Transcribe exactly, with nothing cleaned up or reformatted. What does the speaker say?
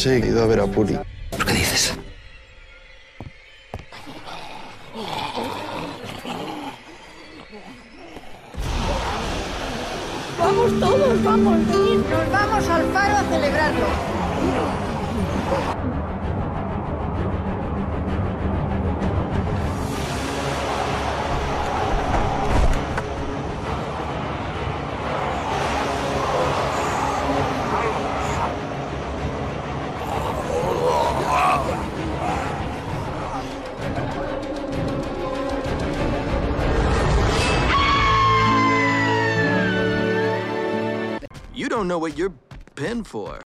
sé, he ido a ver a Puri. ¿Qué dices? Vamos todos, vamos, venid, nos vamos al faro a celebrarlo. You don't know what you're pinned for.